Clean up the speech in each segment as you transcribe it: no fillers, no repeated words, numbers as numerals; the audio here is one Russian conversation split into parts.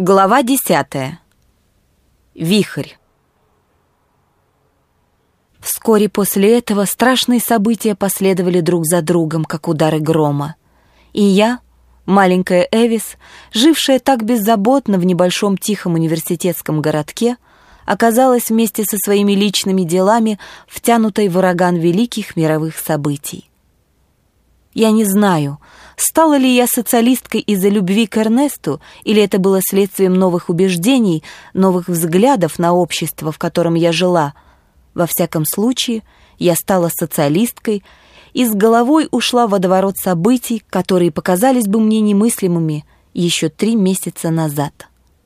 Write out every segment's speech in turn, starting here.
Глава 10. Вихрь. Вскоре после этого страшные события последовали друг за другом, как удары грома. И я, маленькая Эвис, жившая так беззаботно в небольшом тихом университетском городке, оказалась вместе со своими личными делами втянутой в ураган великих мировых событий. Я не знаю, стала ли я социалисткой из-за любви к Эрнесту, или это было следствием новых убеждений, новых взглядов на общество, в котором я жила. Во всяком случае, я стала социалисткой и с головой ушла в водоворот событий, которые показались бы мне немыслимыми еще 3 месяца назад.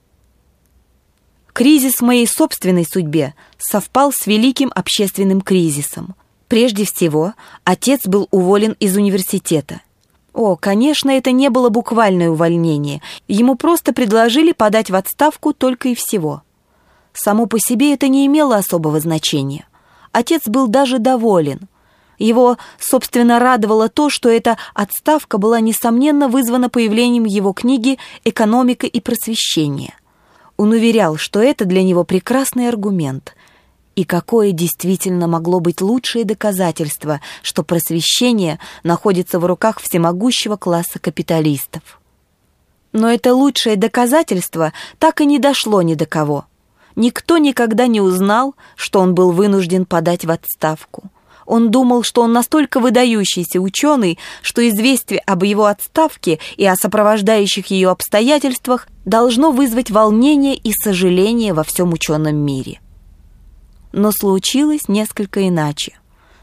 Кризис в моей собственной судьбе совпал с великим общественным кризисом. Прежде всего, отец был уволен из университета. Конечно, это не было буквальное увольнение. Ему просто предложили подать в отставку только и всего. Само по себе это не имело особого значения. Отец был даже доволен. Его, собственно, радовало то, что эта отставка была, несомненно, вызвана появлением его книги «Экономика и просвещение». Он уверял, что это для него прекрасный аргумент. И какое действительно могло быть лучшее доказательство, что просвещение находится в руках всемогущего класса капиталистов. Но это лучшее доказательство так и не дошло ни до кого. Никто никогда не узнал, что он был вынужден подать в отставку. Он думал, что он настолько выдающийся ученый, что известие об его отставке и о сопровождающих ее обстоятельствах должно вызвать волнение и сожаление во всем ученом мире. Но случилось несколько иначе.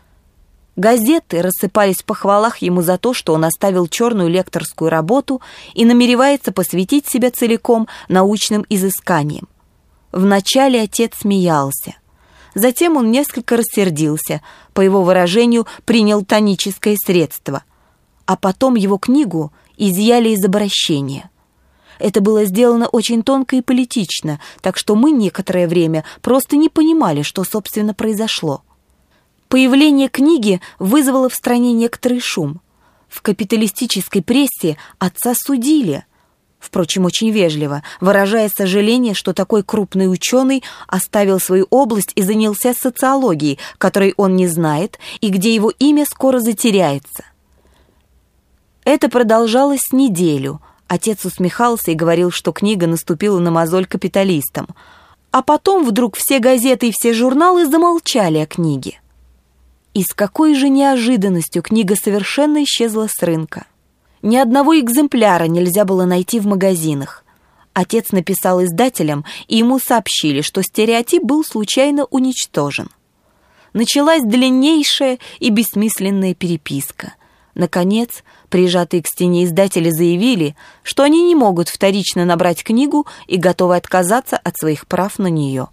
Газеты рассыпались в похвалах ему за то, что он оставил черную лекторскую работу и намеревается посвятить себя целиком научным изысканиям. Вначале отец смеялся. Затем он несколько рассердился, по его выражению, принял тоническое средство. А потом его книгу изъяли из обращения. Это было сделано очень тонко и политично, так что мы некоторое время просто не понимали, что, собственно, произошло. Появление книги вызвало в стране некоторый шум. В капиталистической прессе отца судили, впрочем, очень вежливо, выражая сожаление, что такой крупный ученый оставил свою область и занялся социологией, которой он не знает и где его имя скоро затеряется. Это продолжалось неделю. Отец усмехался и говорил, что книга наступила на мозоль капиталистам. А потом вдруг все газеты и все журналы замолчали о книге. И с какой же неожиданностью книга совершенно исчезла с рынка. Ни одного экземпляра нельзя было найти в магазинах. Отец написал издателям, и ему сообщили, что стереотип был случайно уничтожен. Началась длиннейшая и бессмысленная переписка. Наконец, прижатые к стене издатели заявили, что они не могут вторично набрать книгу и готовы отказаться от своих прав на нее.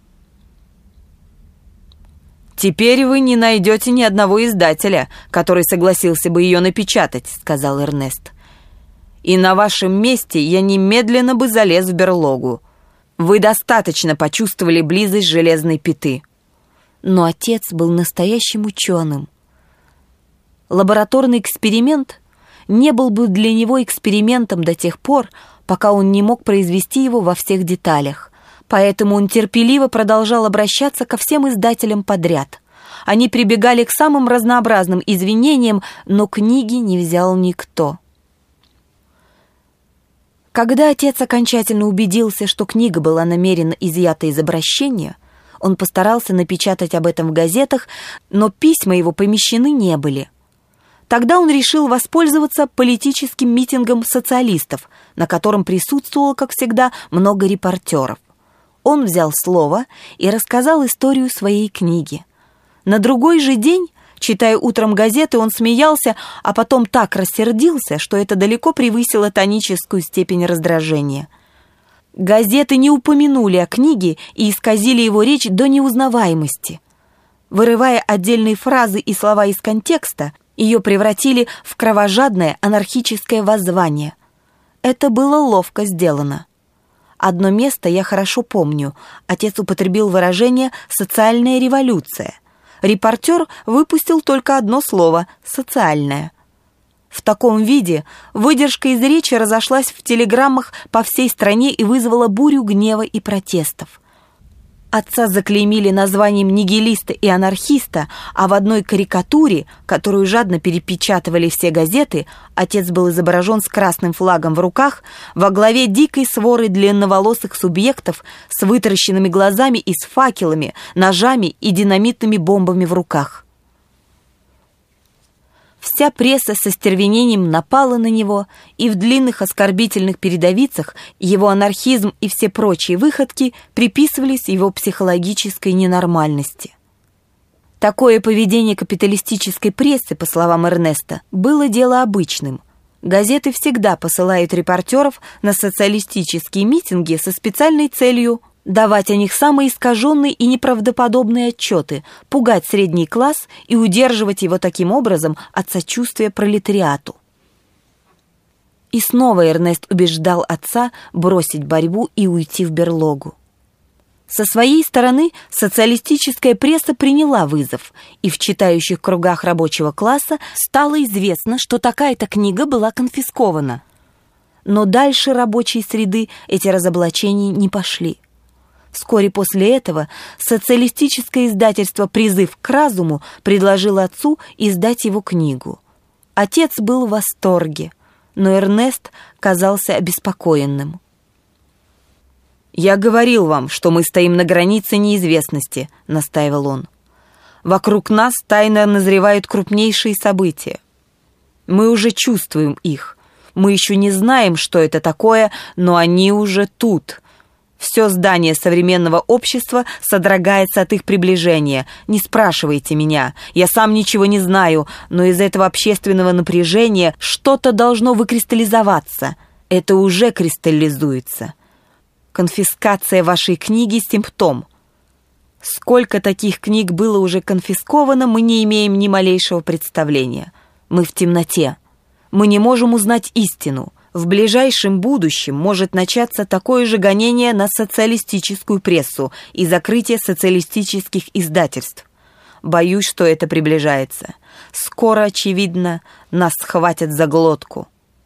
«Теперь вы не найдете ни одного издателя, который согласился бы ее напечатать», — сказал Эрнест. «И на вашем месте я немедленно бы залез в берлогу. Вы достаточно почувствовали близость железной пяты». Но отец был настоящим ученым. Лабораторный эксперимент не был бы для него экспериментом до тех пор, пока он не мог произвести его во всех деталях. Поэтому он терпеливо продолжал обращаться ко всем издателям подряд. Они прибегали к самым разнообразным извинениям, но книги не взял никто. Когда отец окончательно убедился, что книга была намеренно изъята из обращения, он постарался напечатать об этом в газетах, но письма его помещены не были. Тогда он решил воспользоваться политическим митингом социалистов, на котором присутствовало, как всегда, много репортеров. Он взял слово и рассказал историю своей книги. На другой же день, читая утром газеты, он смеялся, а потом так рассердился, что это далеко превысило тоническую степень раздражения. Газеты не упомянули о книге и исказили его речь до неузнаваемости. Вырывая отдельные фразы и слова из контекста, ее превратили в кровожадное анархическое воззвание. Это было ловко сделано. Одно место я хорошо помню. Отец употребил выражение «социальная революция». Репортер выпустил только одно слово «социальная». В таком виде выдержка из речи разошлась в телеграммах по всей стране и вызвала бурю гнева и протестов. Отца заклеймили названием нигилиста и анархиста, а в одной карикатуре, которую жадно перепечатывали все газеты, отец был изображен с красным флагом в руках во главе дикой своры длинноволосых субъектов с вытаращенными глазами и с факелами, ножами и динамитными бомбами в руках. Вся пресса со стервенением напала на него, и в длинных оскорбительных передовицах его анархизм и все прочие выходки приписывались его психологической ненормальности. Такое поведение капиталистической прессы, по словам Эрнеста, было дело обычным. Газеты всегда посылают репортеров на социалистические митинги со специальной целью давать о них самые искаженные и неправдоподобные отчеты, пугать средний класс и удерживать его таким образом от сочувствия пролетариату. И снова Эрнест убеждал отца бросить борьбу и уйти в берлогу. Со своей стороны социалистическая пресса приняла вызов, и в читающих кругах рабочего класса стало известно, что такая-то книга была конфискована. Но дальше рабочей среды эти разоблачения не пошли. Вскоре после этого социалистическое издательство «Призыв к разуму» предложило отцу издать его книгу. Отец был в восторге, но Эрнест казался обеспокоенным. «Я говорил вам, что мы стоим на границе неизвестности», — настаивал он. «Вокруг нас тайно назревают крупнейшие события. Мы уже чувствуем их. Мы еще не знаем, что это такое, но они уже тут». Все здание современного общества содрогается от их приближения. Не спрашивайте меня, я сам ничего не знаю, но из этого общественного напряжения что-то должно выкристаллизоваться. Это уже кристаллизуется. Конфискация вашей книги – симптом. Сколько таких книг было уже конфисковано, мы не имеем ни малейшего представления. Мы в темноте. Мы не можем узнать истину. В ближайшем будущем может начаться такое же гонение на социалистическую прессу и закрытие социалистических издательств. Боюсь, что это приближается. Скоро, очевидно, нас схватят за глотку.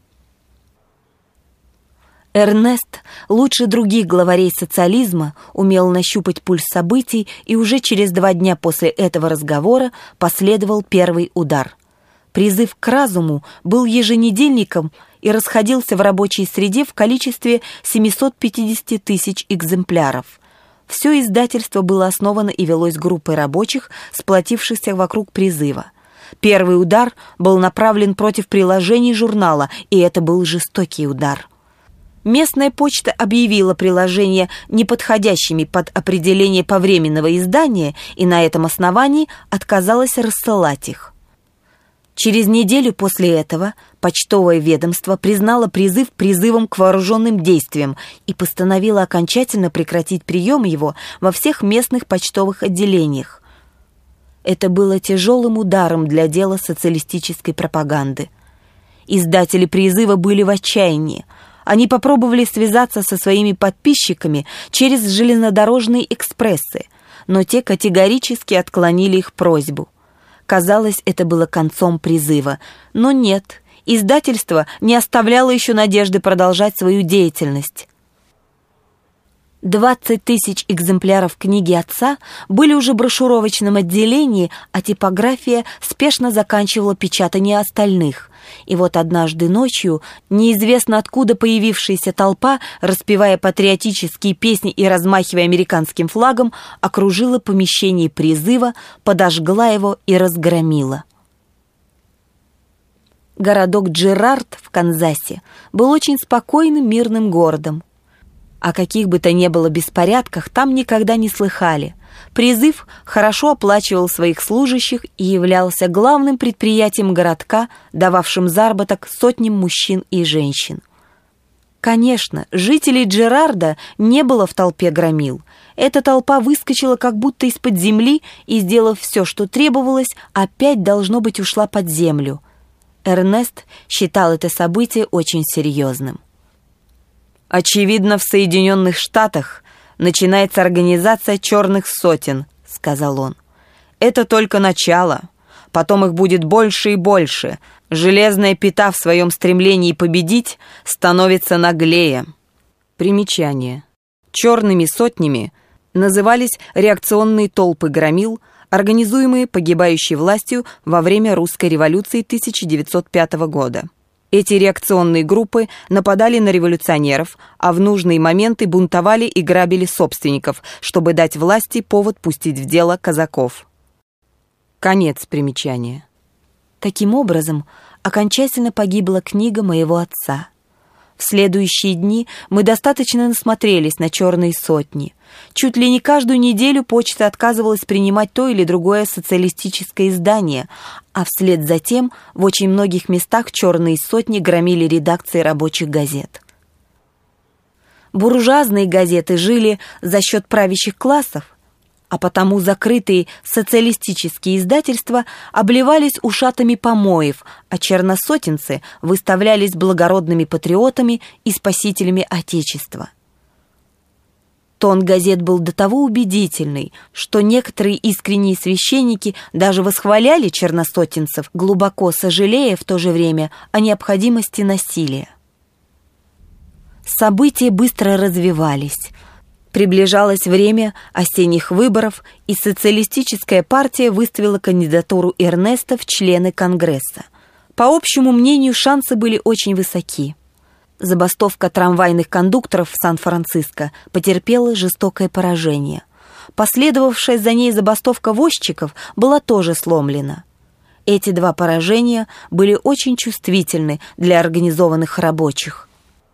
Эрнест, лучше других главарей социализма, умел нащупать пульс событий, и уже через 2 дня после этого разговора последовал первый удар. «Призыв к разуму» был еженедельником и расходился в рабочей среде в количестве 750 тысяч экземпляров. Все издательство было основано и велось группой рабочих, сплотившихся вокруг призыва. Первый удар был направлен против приложений журнала, и это был жестокий удар. Местная почта объявила приложения неподходящими под определение повременного издания и на этом основании отказалась рассылать их. Через неделю после этого почтовое ведомство признало призыв призывом к вооруженным действиям и постановило окончательно прекратить прием его во всех местных почтовых отделениях. Это было тяжелым ударом для дела социалистической пропаганды. Издатели призыва были в отчаянии. Они попробовали связаться со своими подписчиками через железнодорожные экспрессы, но те категорически отклонили их просьбу. Казалось, это было концом призыва. Но нет, издательство не оставляло еще надежды продолжать свою деятельность. 20 тысяч экземпляров книги отца были уже в брошюровочном отделении, а типография спешно заканчивала печатание остальных. И вот однажды ночью неизвестно откуда появившаяся толпа, распевая патриотические песни и размахивая американским флагом, окружила помещение призыва, подожгла его и разгромила. Городок Джерард в Канзасе был очень спокойным, мирным городом. О каких бы то ни было беспорядках там никогда не слыхали. Призыв хорошо оплачивал своих служащих и являлся главным предприятием городка, дававшим заработок сотням мужчин и женщин. Конечно, жителей Джерарда не было в толпе громил. Эта толпа выскочила как будто из-под земли и, сделав все, что требовалось, опять, должно быть, ушла под землю. Эрнест считал это событие очень серьезным. «Очевидно, в Соединенных Штатах начинается организация черных сотен», — сказал он. «Это только начало. Потом их будет больше и больше. Железная пята в своем стремлении победить становится наглее. Примечание. Черными сотнями назывались реакционные толпы громил, организуемые погибающей властью во время русской революции 1905 года. Эти реакционные группы нападали на революционеров, а в нужные моменты бунтовали и грабили собственников, чтобы дать власти повод пустить в дело казаков. Конец примечания. Таким образом, окончательно погибла книга моего отца. В следующие дни мы достаточно насмотрелись на «Черные сотни». Чуть ли не каждую неделю почта отказывалась принимать то или другое социалистическое издание, а вслед за тем в очень многих местах «Черные сотни» громили редакции рабочих газет. Буржуазные газеты жили за счет правящих классов, а потому закрытые социалистические издательства обливались ушатами помоев, а черносотенцы выставлялись благородными патриотами и спасителями Отечества. Тон газет был до того убедительный, что некоторые искренние священники даже восхваляли черносотенцев, глубоко сожалея в то же время о необходимости насилия. События быстро развивались. Приближалось время осенних выборов, и социалистическая партия выставила кандидатуру Эрнеста в члены Конгресса. По общему мнению, шансы были очень высоки. Забастовка трамвайных кондукторов в Сан-Франциско потерпела жестокое поражение. Последовавшая за ней забастовка возчиков была тоже сломлена. Эти два поражения были очень чувствительны для организованных рабочих.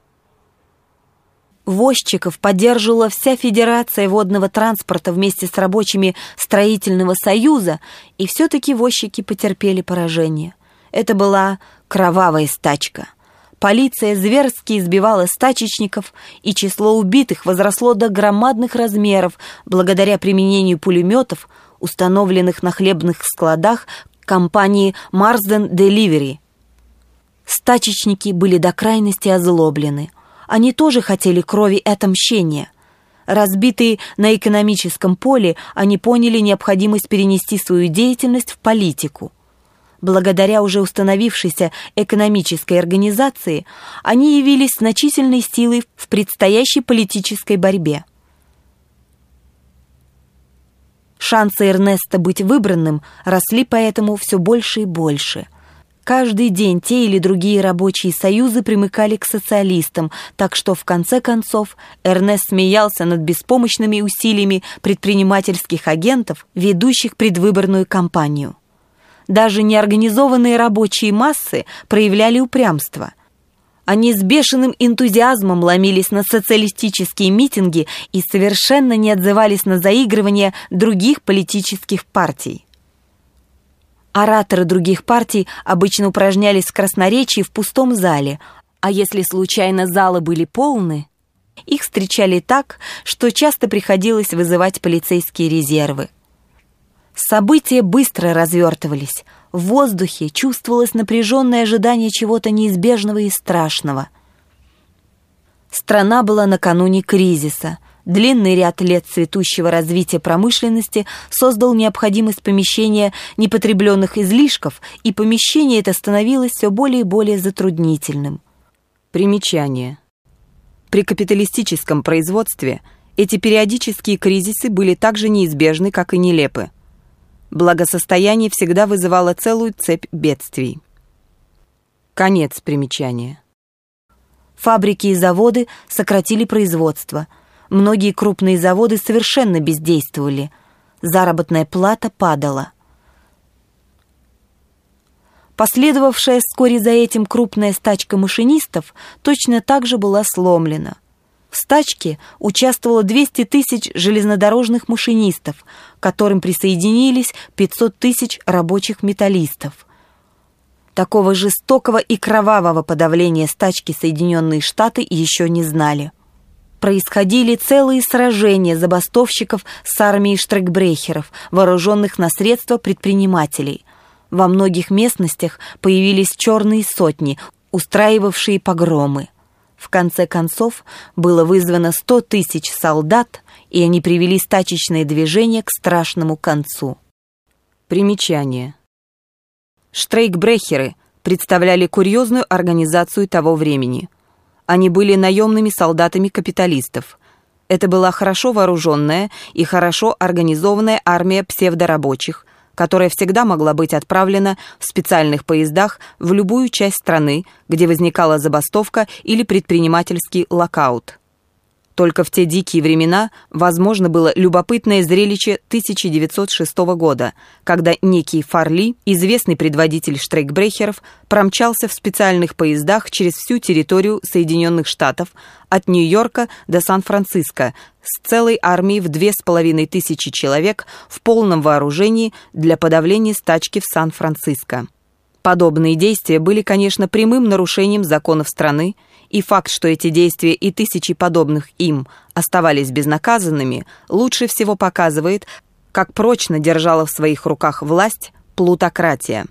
Возчиков поддерживала вся Федерация водного транспорта вместе с рабочими строительного союза, и все-таки возчики потерпели поражение. Это была кровавая стачка. Полиция зверски избивала стачечников, и число убитых возросло до громадных размеров благодаря применению пулеметов, установленных на хлебных складах компании Marsden Delivery. Стачечники были до крайности озлоблены. Они тоже хотели крови и отмщения. Разбитые на экономическом поле, они поняли необходимость перенести свою деятельность в политику. Благодаря уже установившейся экономической организации, они явились значительной силой в предстоящей политической борьбе. Шансы Эрнеста быть выбранным росли поэтому все больше и больше. Каждый день те или другие рабочие союзы примыкали к социалистам, так что в конце концов Эрнест смеялся над беспомощными усилиями предпринимательских агентов, ведущих предвыборную кампанию. Даже неорганизованные рабочие массы проявляли упрямство. Они с бешеным энтузиазмом ломились на социалистические митинги и совершенно не отзывались на заигрывания других политических партий. Ораторы других партий обычно упражнялись в красноречии в пустом зале, а если случайно залы были полны, их встречали так, что часто приходилось вызывать полицейские резервы. События быстро развертывались. В воздухе чувствовалось напряженное ожидание чего-то неизбежного и страшного. Страна была накануне кризиса. Длинный ряд лет цветущего развития промышленности создал необходимость помещения непотребленных излишков, и помещение это становилось все более и более затруднительным. Примечание. При капиталистическом производстве эти периодические кризисы были так же неизбежны, как и нелепы. Благосостояние всегда вызывало целую цепь бедствий. Конец примечания. Фабрики и заводы сократили производство. Многие крупные заводы совершенно бездействовали. Заработная плата падала. Последовавшая вскоре за этим крупная стачка машинистов точно так же была сломлена. В стачке участвовало 200 тысяч железнодорожных машинистов, к которым присоединились 500 тысяч рабочих металлистов. Такого жестокого и кровавого подавления стачки Соединенные Штаты еще не знали. Происходили целые сражения забастовщиков с армией штрейкбрехеров, вооруженных на средства предпринимателей. Во многих местностях появились черные сотни, устраивавшие погромы. В конце концов было вызвано 100 тысяч солдат, и они привели стачечное движение к страшному концу. Примечание. Штрейкбрехеры представляли курьезную организацию того времени. Они были наемными солдатами капиталистов. Это была хорошо вооруженная и хорошо организованная армия псевдорабочих, которая всегда могла быть отправлена в специальных поездах в любую часть страны, где возникала забастовка или предпринимательский локаут. Только в те дикие времена возможно было любопытное зрелище 1906 года, когда некий Фарли, известный предводитель штрейкбрехеров, промчался в специальных поездах через всю территорию Соединенных Штатов от Нью-Йорка до Сан-Франциско с целой армией в 2500 человек в полном вооружении для подавления стачки в Сан-Франциско. Подобные действия были, конечно, прямым нарушением законов страны, и факт, что эти действия и тысячи подобных им оставались безнаказанными, лучше всего показывает, как прочно держала в своих руках власть плутократия.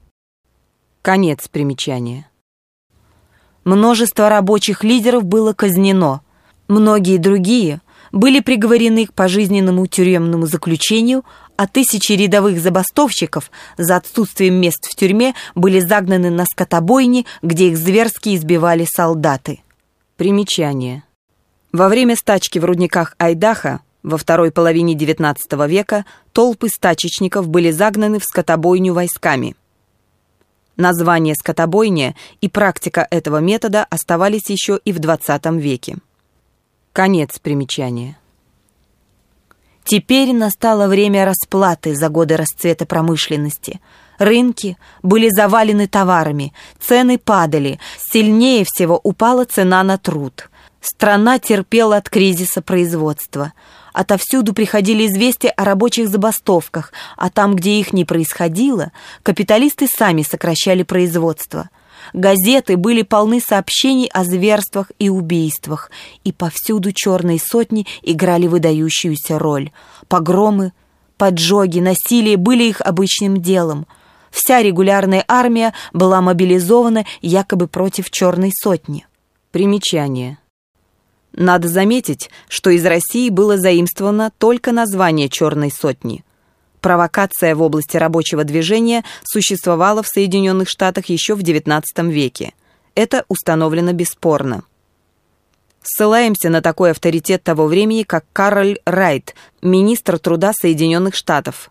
Конец примечания. Множество рабочих лидеров было казнено. Многие другие были приговорены к пожизненному тюремному заключению, а тысячи рядовых забастовщиков за отсутствием мест в тюрьме были загнаны на скотобойни, где их зверски избивали солдаты. Примечание. Во время стачки в рудниках Айдахо во второй половине XIX века толпы стачечников были загнаны в скотобойню войсками. Название скотобойня и практика этого метода оставались еще и в XX веке. Конец примечания. Теперь настало время расплаты за годы расцвета промышленности. Рынки были завалены товарами, цены падали, сильнее всего упала цена на труд. Страна терпела от кризиса производства. Отовсюду приходили известия о рабочих забастовках, а там, где их не происходило, капиталисты сами сокращали производство. Газеты были полны сообщений о зверствах и убийствах, и повсюду черные сотни играли выдающуюся роль. Погромы, поджоги, насилие были их обычным делом. Вся регулярная армия была мобилизована якобы против черной сотни. Примечание. Надо заметить, что из России было заимствовано только название черной сотни. Провокация в области рабочего движения существовала в Соединенных Штатах еще в XIX веке. Это установлено бесспорно. Ссылаемся на такой авторитет того времени, как Кароль Райт, министр труда Соединенных Штатов.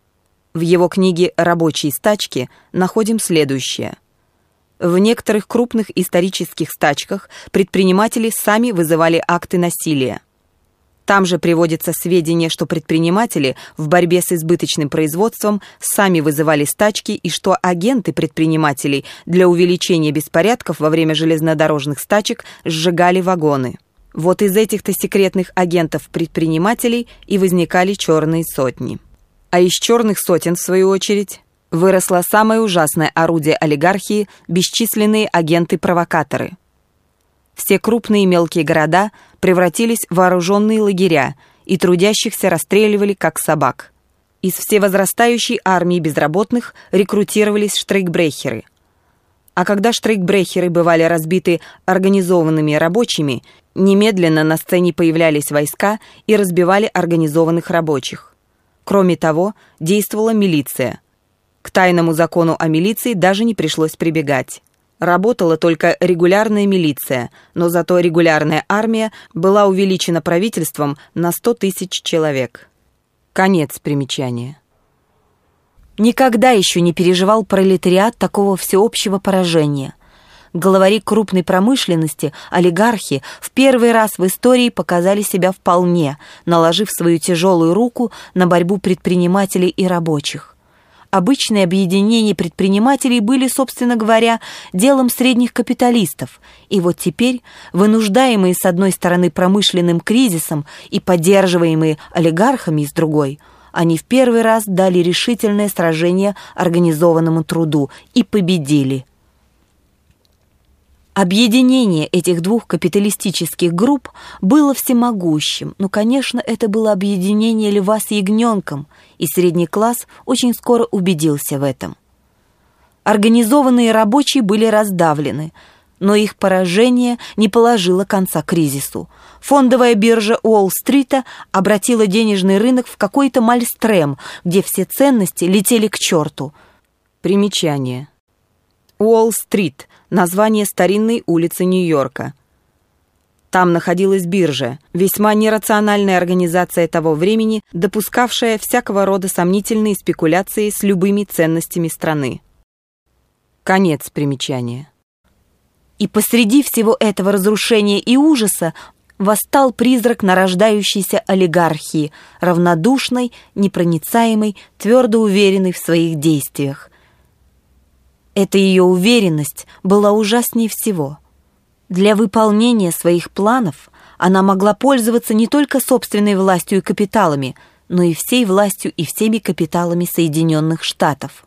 В его книге «Рабочие стачки» находим следующее. В некоторых крупных исторических стачках предприниматели сами вызывали акты насилия. Там же приводится сведения, что предприниматели в борьбе с избыточным производством сами вызывали стачки и что агенты предпринимателей для увеличения беспорядков во время железнодорожных стачек сжигали вагоны. Вот из этих-то секретных агентов предпринимателей и возникали черные сотни. А из черных сотен, в свою очередь, выросло самое ужасное орудие олигархии – бесчисленные агенты-провокаторы. Все крупные и мелкие города превратились в вооруженные лагеря, и трудящихся расстреливали как собак. Из всевозрастающей армии безработных рекрутировались штрейкбрехеры. А когда штрейкбрехеры бывали разбиты организованными рабочими, немедленно на сцене появлялись войска и разбивали организованных рабочих. Кроме того, действовала милиция. К тайному закону о милиции даже не пришлось прибегать. Работала только регулярная милиция, но зато регулярная армия была увеличена правительством на 100 000 человек. Конец примечания. Никогда еще не переживал пролетариат такого всеобщего поражения. Главари крупной промышленности, олигархи, в первый раз в истории показали себя вполне, наложив свою тяжелую руку на борьбу предпринимателей и рабочих. Обычные объединения предпринимателей были, собственно говоря, делом средних капиталистов, и вот теперь, вынуждаемые с одной стороны промышленным кризисом и поддерживаемые олигархами с другой, они в первый раз дали решительное сражение организованному труду и победили. Объединение этих двух капиталистических групп было всемогущим, но, конечно, это было объединение льва с ягненком, и средний класс очень скоро убедился в этом. Организованные рабочие были раздавлены, но их поражение не положило конца кризису. Фондовая биржа Уолл-стрита обратила денежный рынок в какой-то мальстрем, где все ценности летели к черту. Примечание. Уолл-стрит – название старинной улицы Нью-Йорка. Там находилась биржа, весьма нерациональная организация того времени, допускавшая всякого рода сомнительные спекуляции с любыми ценностями страны. Конец примечания. И посреди всего этого разрушения и ужаса восстал призрак нарождающейся олигархии, равнодушной, непроницаемой, твердо уверенной в своих действиях. Эта ее уверенность была ужаснее всего. Для выполнения своих планов она могла пользоваться не только собственной властью и капиталами, но и всей властью и всеми капиталами Соединенных Штатов.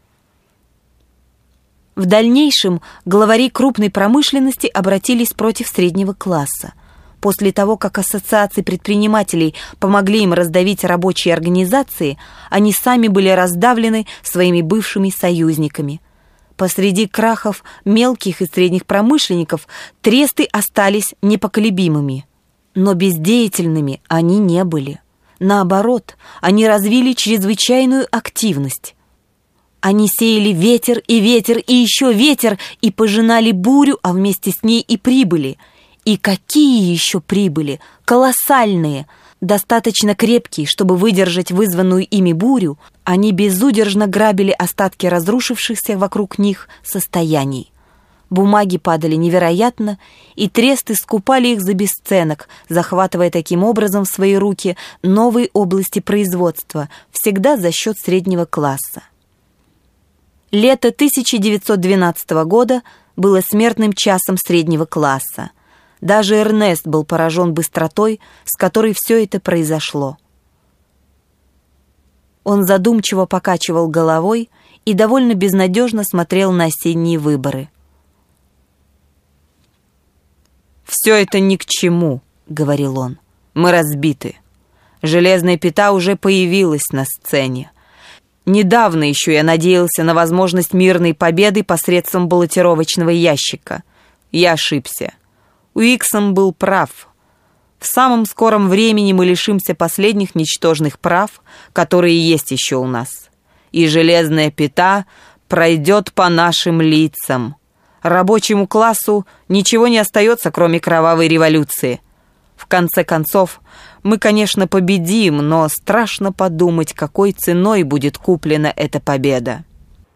В дальнейшем главари крупной промышленности обратились против среднего класса. После того, как ассоциации предпринимателей помогли им раздавить рабочие организации, они сами были раздавлены своими бывшими союзниками. Посреди крахов мелких и средних промышленников тресты остались непоколебимыми. Но бездеятельными они не были. Наоборот, они развили чрезвычайную активность. Они сеяли ветер, и еще ветер, и пожинали бурю, а вместе с ней и прибыли. И какие еще прибыли? Колоссальные! Достаточно крепкие, чтобы выдержать вызванную ими бурю, они безудержно грабили остатки разрушившихся вокруг них состояний. Бумаги падали невероятно, и тресты скупали их за бесценок, захватывая таким образом в свои руки новые области производства, всегда за счет среднего класса. Лето 1912 года было смертным часом среднего класса. Даже Эрнест был поражен быстротой, с которой все это произошло. Он задумчиво покачивал головой и довольно безнадежно смотрел на осенние выборы. «Все это ни к чему», — говорил он. «Мы разбиты. Железная пята уже появилась на сцене. Недавно еще я надеялся на возможность мирной победы посредством баллотировочного ящика. Я ошибся. Уиксом был прав. В самом скором времени мы лишимся последних ничтожных прав, которые есть еще у нас. И железная пята пройдет по нашим лицам. Рабочему классу ничего не остается, кроме кровавой революции. В конце концов, мы, конечно, победим, но страшно подумать, какой ценой будет куплена эта победа».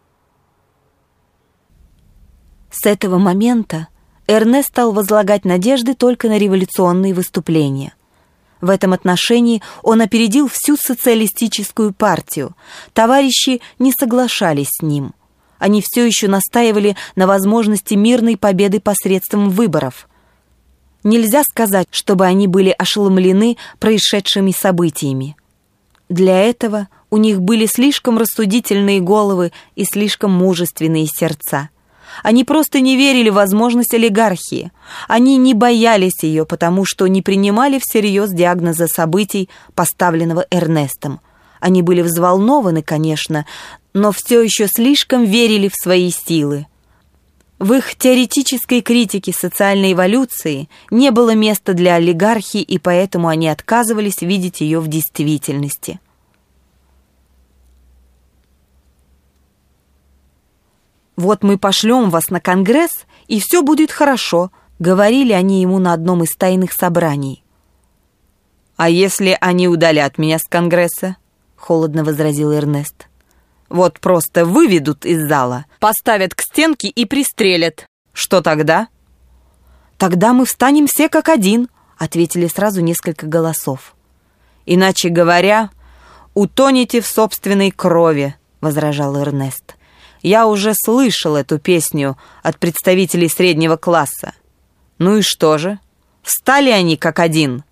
С этого момента Эрнест стал возлагать надежды только на революционные выступления. В этом отношении он опередил всю социалистическую партию. Товарищи не соглашались с ним. Они все еще настаивали на возможности мирной победы посредством выборов. Нельзя сказать, чтобы они были ошеломлены происшедшими событиями. Для этого у них были слишком рассудительные головы и слишком мужественные сердца. Они просто не верили в возможность олигархии. Они не боялись ее, потому что не принимали всерьез диагноза событий, поставленного Эрнестом. Они были взволнованы, конечно, но все еще слишком верили в свои силы. В их теоретической критике социальной эволюции не было места для олигархии, и поэтому они отказывались видеть ее в действительности. «Вот мы пошлем вас на Конгресс, и все будет хорошо», — говорили они ему на одном из тайных собраний. «А если они удалят меня с Конгресса?» — холодно возразил Эрнест. «Вот просто выведут из зала, поставят к стенке и пристрелят. Что тогда?» «Тогда мы встанем все как один», — ответили сразу несколько голосов. «Иначе говоря, утонете в собственной крови», — возражал Эрнест. «Я уже слышал эту песню от представителей среднего класса. Ну и что же? Встали они как один.